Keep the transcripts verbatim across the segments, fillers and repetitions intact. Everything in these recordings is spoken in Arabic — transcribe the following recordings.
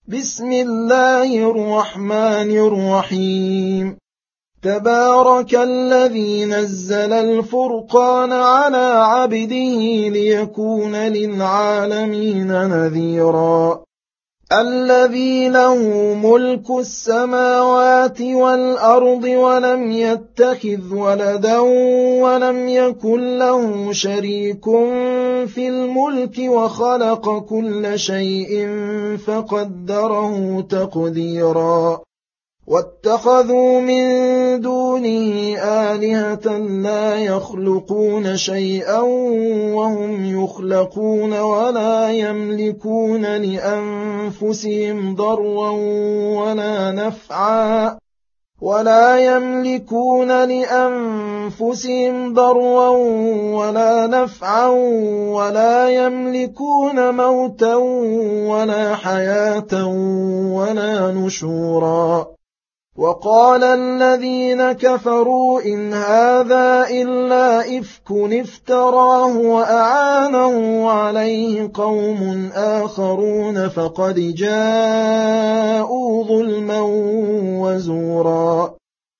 بسم الله الرحمن الرحيم. تبارك الذي نزل الفرقان على عبده ليكون للعالمين نذيرا. الذي له ملك السماوات والأرض ولم يتخذ ولدا ولم يكن له شريك في الملك وخلق كل شيء فقدره تقديرا. واتخذوا من دونه آلهة لا يخلقون شيئا وهم يخلقون ولا يملكون لأنفسهم ضرا ولا نفعا ولا يملكون لأنفسهم ضرا ولا نفعا ولا يملكون موتا ولا حياة ولا نشورا. وقال الذين كفروا إن هذا إلا إفك افتراه وأعانه عليه قوم آخرون فقد جاءوا ظلما وزورا.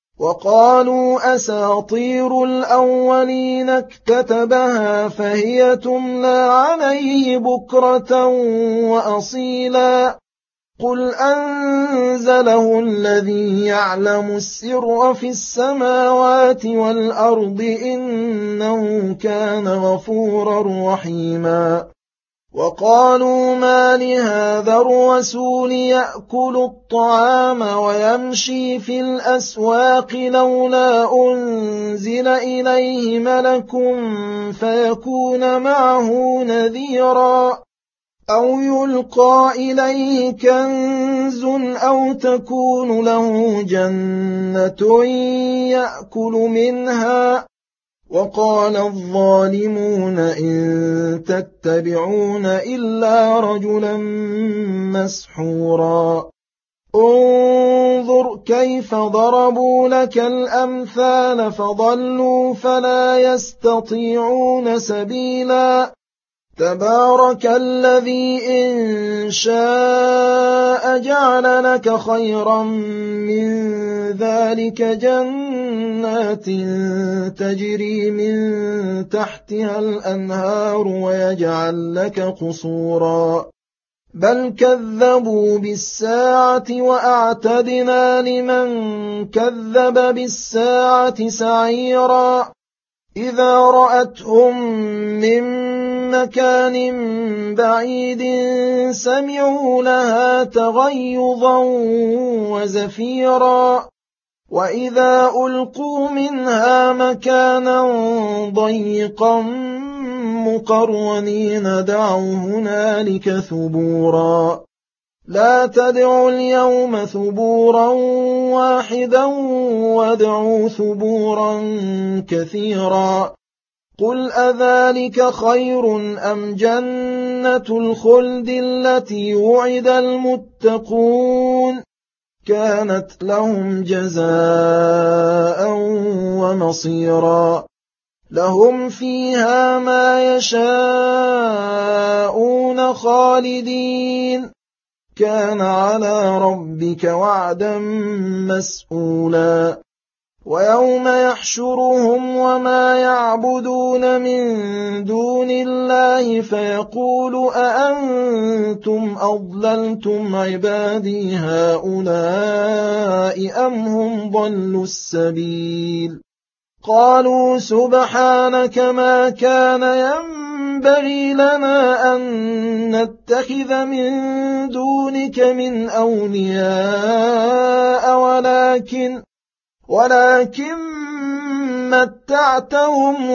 وقالوا أساطير الأولين اكتتبها فهي تملى عليه بكرة وأصيلا. قل أنزله الذي يعلم السر في السماوات والأرض إنه كان غفورا رحيما. وقالوا ما لهذا الرسول يأكل الطعام ويمشي في الأسواق لولا أنزل إليه ملك فيكون معه نذيرا أو يلقى إليه كنز أو تكون له جنة يأكل منها. وقال الظالمون إن تتبعون إلا رجلا مسحورا. انظر كيف ضربوا لك الأمثال فضلوا فلا يستطيعون سبيلا. تبارك الذي إن شاء جعل لك خيرا من ذلك جنات تجري من تحتها الأنهار ويجعل لك قصورا. بل كذبوا بالساعة وأعتدنا لمن كذب بالساعة سعيرا. إذا رأتهم من مكان بعيد سمعوا لها تغيظا وزفيرا. وإذا ألقوا منها مكانا ضيقا مقرنين دعوا هنالك ثبورا. لا تدعوا اليوم ثبورا واحدا وادعوا ثبورا كثيرا. قل أذلك خير أم جنة الخلد التي وعد المتقون كانت لهم جزاء ومصيرا. لهم فيها ما يشاءون خالدين كان على ربك وعدا مسئولا. ويوم يحشرهم وما يعبدون من دون الله فيقول أأنتم أضللتم عبادي هؤلاء أم هم ضلوا السبيل. قالوا سبحانك ما كان ينبغي لنا أن نتخذ من دونك من أولياء ولكن ولكن متعتهم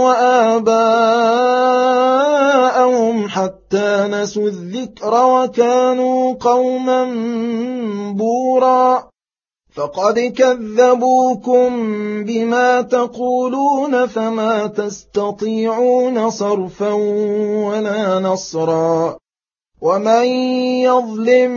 وآباءهم حتى نسوا الذكر وكانوا قوما بورا. فقد كذبوكم بما تقولون فما تستطيعون صرفا ولا نصرا. ومن يظلم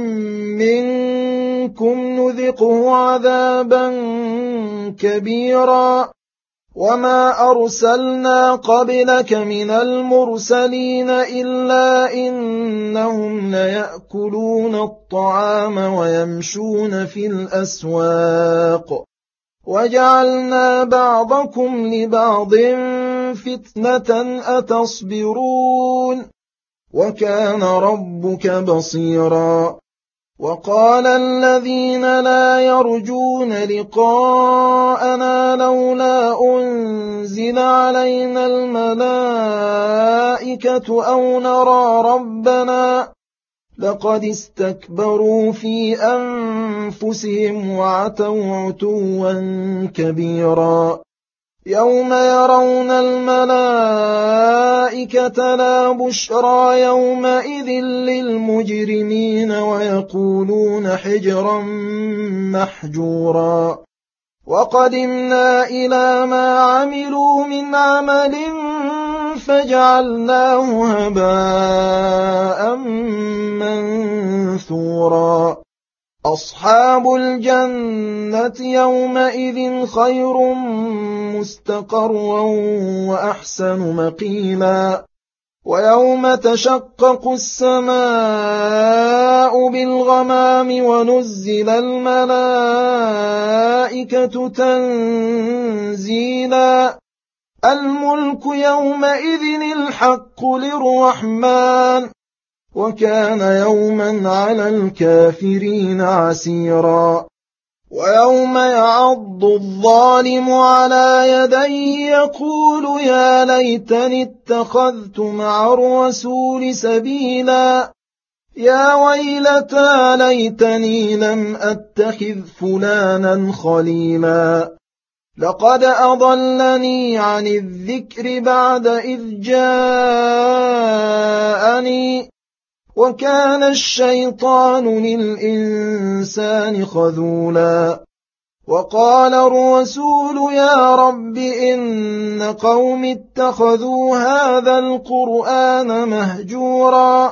منكم نذقه عذابا كبيرا. وما أرسلنا قبلك من المرسلين إلا إنهم ليأكلون الطعام ويمشون في الأسواق وجعلنا بعضكم لبعض فتنة أتصبرون وكان ربك بصيرا وقال الذين لا يرجون لقاءنا لولا أنزل علينا الملائكة أو نرى ربنا لقد استكبروا في أنفسهم وعتوا عتوا كبيرا يوم يرون الملائكة لا بشرى يومئذ للمجرمين ويقولون حجرا محجورا وقدمنا إلى ما عملوا من عمل فجعلناه هباء منثورا أصحاب الجنة يومئذ خير مستقرا وأحسن مقيلا ويوم تشقق السماء بالغمام ونزل الملائكة تنزيلا الملك يومئذ الحق للرحمن وكان يوما على الكافرين عسيرا ويوم يعض الظالم على يديه يقول يا ليتني اتخذت مع الرسول سبيلا يا ويلتى ليتني لم أتخذ فلانا خليلا لقد أضلني عن الذكر بعد إذ جاءني وكان الشيطان للإنسان خذولا وقال الرسول يا رب إن قوم اتخذوا هذا القرآن مهجورا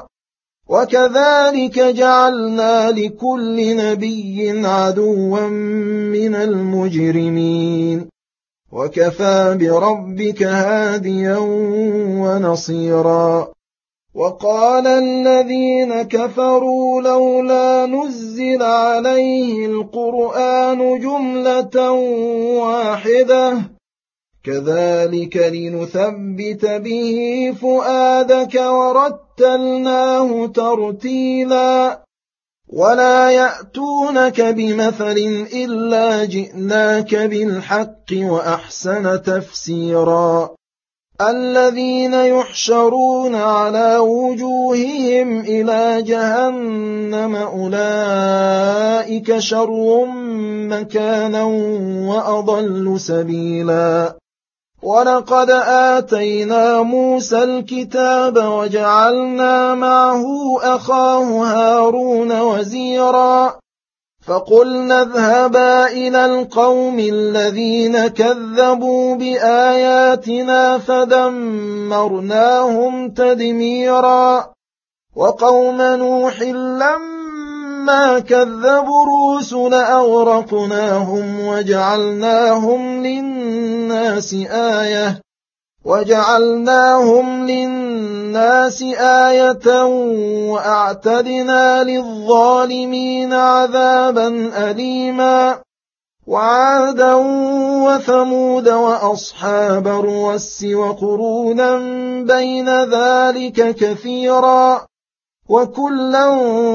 وكذلك جعلنا لكل نبي عدوا من المجرمين وكفى بربك هاديا ونصيرا وقال الذين كفروا لولا نزل عليه القرآن جملة واحدة كذلك لنثبت به فؤادك ورتلناه ترتيلا ولا يأتونك بمثل إلا جئناك بالحق وأحسن تفسيرا الذين يحشرون على وجوههم إلى جهنم أولئك شر مكانا وأضل سبيلا ولقد آتينا موسى الكتاب وجعلنا معه أخاه هارون وزيرا فقلنا اذهبا إلى القوم الذين كذبوا بآياتنا فدمرناهم تدميرا وقوم نوح لما كذبوا الرسل أغرقناهم وجعلناهم للناس آية وجعلناهم للناس آية وأعتدنا للظالمين عذابا أليما وعادا وثمود وأصحاب الرس وقرونا بين ذلك كثيرا وكلا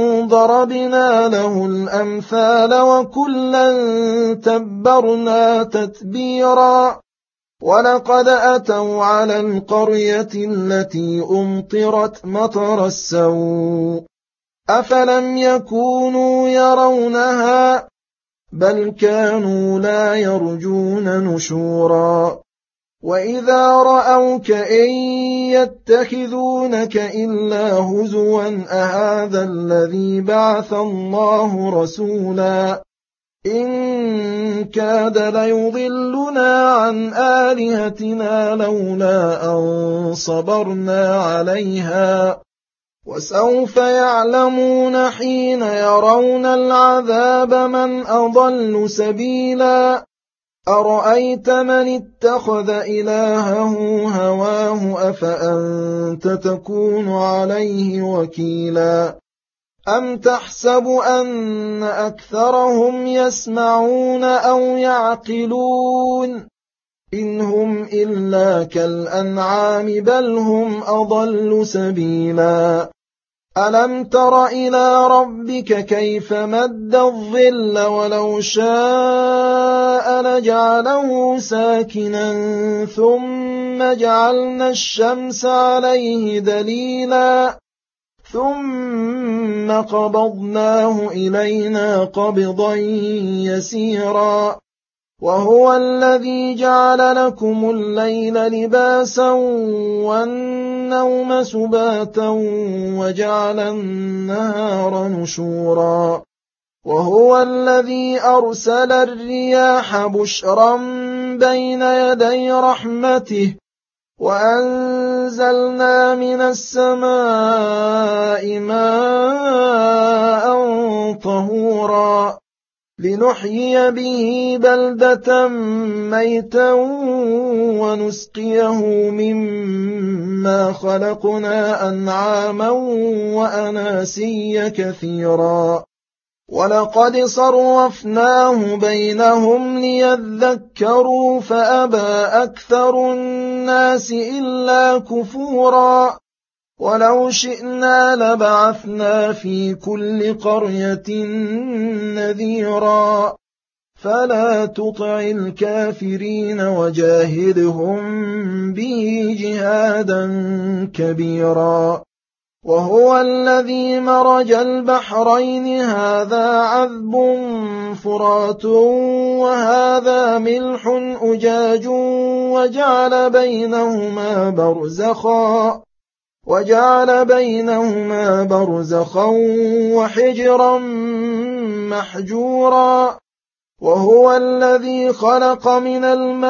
ضربنا له الأمثال وكلا تبرنا تتبيرا ولقد أتوا على القرية التي أمطرت مطر السوء أفلم يكونوا يرونها بل كانوا لا يرجون نشورا وإذا رأوك إن يتخذونك إلا هزوا أهذا الذي بعث الله رسولا إن كاد ليضلنا عن آلهتنا لولا أن صبرنا عليها وسوف يعلمون حين يرون العذاب من أضل سبيلا أرأيت من اتخذ إلهه هواه أفأنت تكون عليه وكيلا أم تحسب أن أكثرهم يسمعون أو يعقلون إن هم إلا كالأنعام بل هم أضل سبيلا ألم تر إلى ربك كيف مد الظل ولو شاء لجعله ساكنا ثم جعلنا الشمس عليه دليلا ثم قبضناه إلينا قبضا يسيرا وهو الذي جعل لكم الليل لباسا والنوم سباتا وجعل النهار نشورا وهو الذي أرسل الرياح بشرا بين يدي رحمته وأنزلنا من السماء ماء طهورا لنحيي به بلدة ميتا ونسقيه مما خلقنا أنعاما وأناسيا كثيرا ولقد صرفناه بينهم ليذكروا فأبى أكثر الناس إلا كفورا ولو شئنا لبعثنا في كل قرية نذيرا فلا تطع الكافرين وجاهدهم به جهادا كبيرا وهو الذي مرج البحرين هذا عذب فرات وهذا ملح أجاج وجعل بينهما برزخا وجعل بينهما برزخا وحجرا محجورا وهو الذي خلق من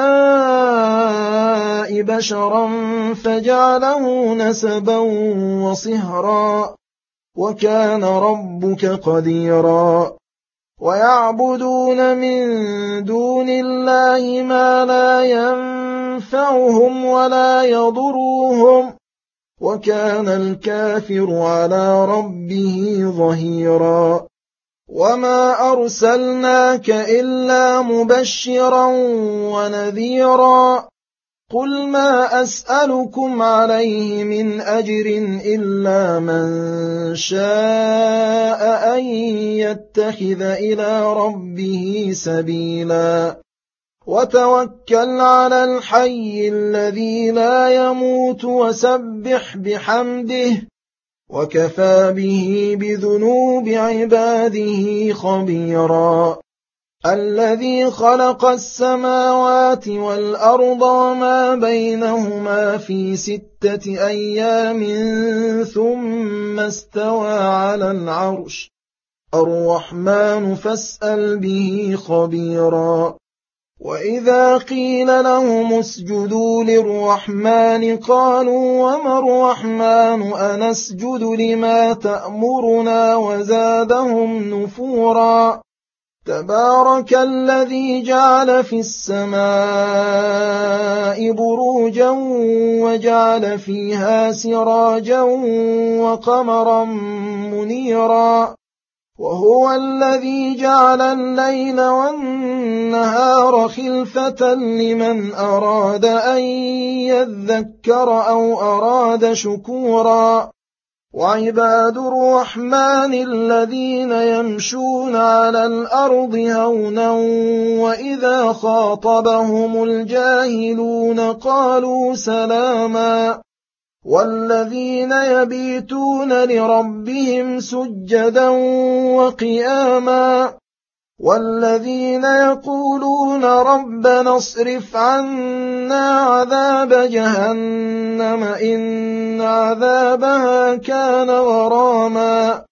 الماء بشرا فجعله نسبا وصهرا وكان ربك قديرا ويعبدون من دون الله ما لا ينفعهم ولا يضرهم وكان الكافر على ربه ظهيرا وما أرسلناك إلا مبشرا ونذيرا قل ما أسألكم عليه من أجر إلا من شاء أن يتخذ إلى ربه سبيلا وتوكل على الحي الذي لا يموت وسبح بحمده وكفى به بذنوب عباده خبيرا الذي خلق السماوات والأرض وما بينهما في ستة أيام ثم استوى على العرش الرحمن فاسأل به خبيرا وإذا قيل لهم اسجدوا للرحمن قالوا وما الرحمن أنسجد لما تأمرنا وزادهم نفورا تبارك الذي جعل في السماء بروجا وجعل فيها سراجا وقمرا منيرا وهو الذي جعل الليل والنهار خلفة لمن أراد أن يذكر أو أراد شكورا وعباد الرحمن الذين يمشون على الأرض هونا وإذا خاطبهم الجاهلون قالوا سلاما والذين يبيتون لربهم سجدا وقياما والذين يقولون ربنا اصرف عنا عذاب جهنم إن عذابها كان غراما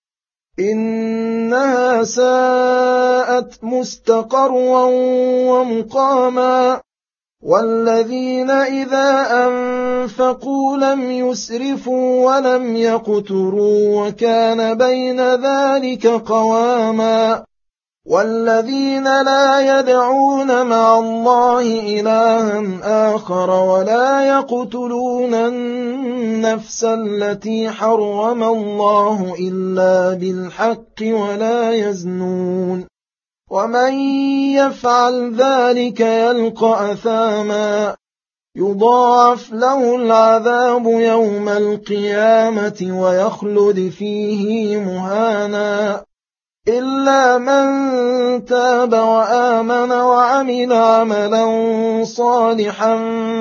إنها ساءت مستقرا ومقاما والذين إذا أنفقوا لم يسرفوا ولم يقتروا وكان بين ذلك قواما والذين لا يدعون مع الله إلها آخر ولا يقتلون النفس التي حرم الله إلا بالحق ولا يزنون ومن يفعل ذلك يلقى أثاما يضاعف له العذاب يوم القيامة ويخلد فيه مهانا إلا من تاب وآمن وعمل عملا صالحا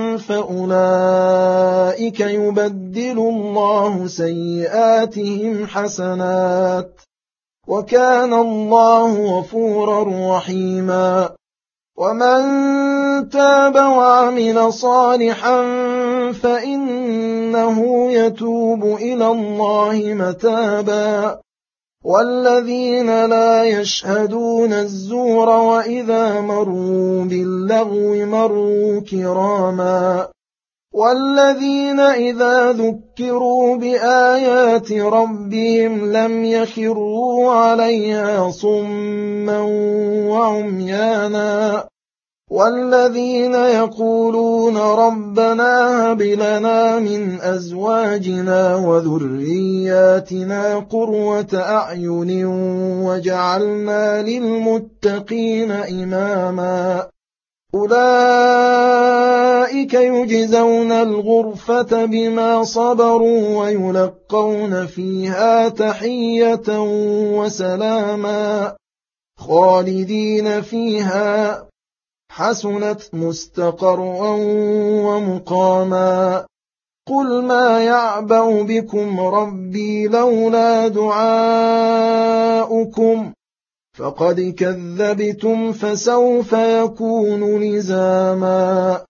فأولئك يبدل الله سيئاتهم حسنات وكان الله غفورا رحيما ومن تاب وعمل صالحا فإنه يتوب إلى الله متابا والذين لا يشهدون الزور وإذا مروا باللغو مروا كراما والذين إذا ذكروا بآيات ربهم لم يخروا عليها صما وعميانا والذين يقولون ربنا هب لنا من أزواجنا وذرياتنا قرة أعين وجعلنا للمتقين إماما أولئك يجزون الغرفة بما صبروا ويلقون فيها تحية وسلاما خالدين فيها حسنت مستقرا ومقاما قل ما يعبأ بكم ربي لولا دعاؤكم فقد كذبتم فسوف يكون لزاما